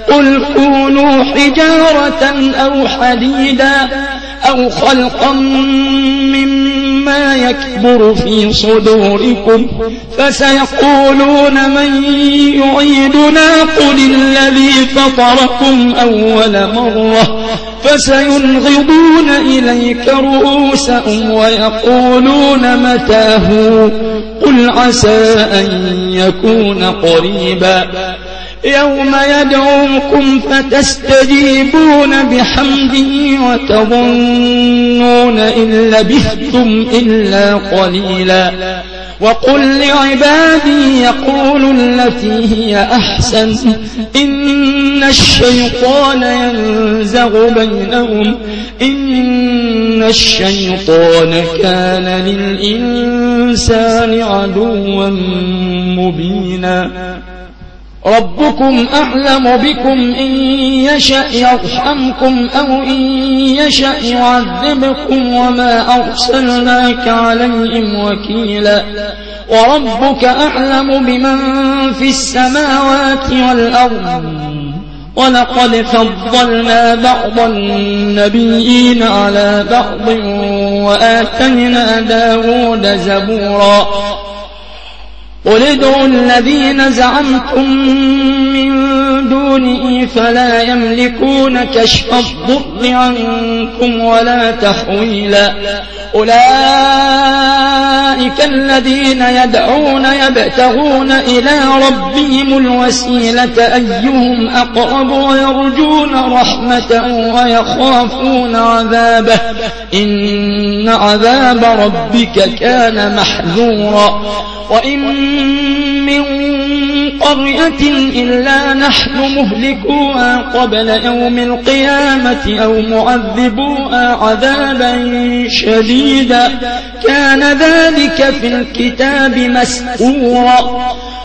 قل كونوا حجارة أو حديدا أو خلقا مما يكبر في صدوركم فسيقولون من يعيدنا قل الذي فطركم أول مرة فسينغضون إليك رؤوسهم ويقولون متى هو قل عسى أن يكون قريبا يوم يدعوكم فتستجيبون بحمده وتظنون إن لبثتم إلا قليلا وقل لعبادي يقولوا التي هي أحسن إن الشيطان ينزغ بينهم إن الشيطان كان للإنسان عدوا مبينا ربكم أعلم بكم إن يشأ يرحمكم أو إن يشأ يعذبكم وما أرسلناك عليهم وكيلا وربك أعلم بمن في السماوات والأرض ولقد فضلنا بعض النبيين على بعض وآتينا داود زبورا قل ادعوا الذين زعمتم من دونه فلا يملكون كشف الضر عنكم ولا تحويلا أولئك الذين يدعون يبتغون إلى ربهم الوسيلة أيهم أقرب ويرجون رحمته ويخافون عذابه إن عذاب ربك كان محذورا وإن من قرية إلا نحن مهلكوها قبل يوم القيامة أو معذبوها عذابا شديدا كان ذلك في الكتاب مسطورا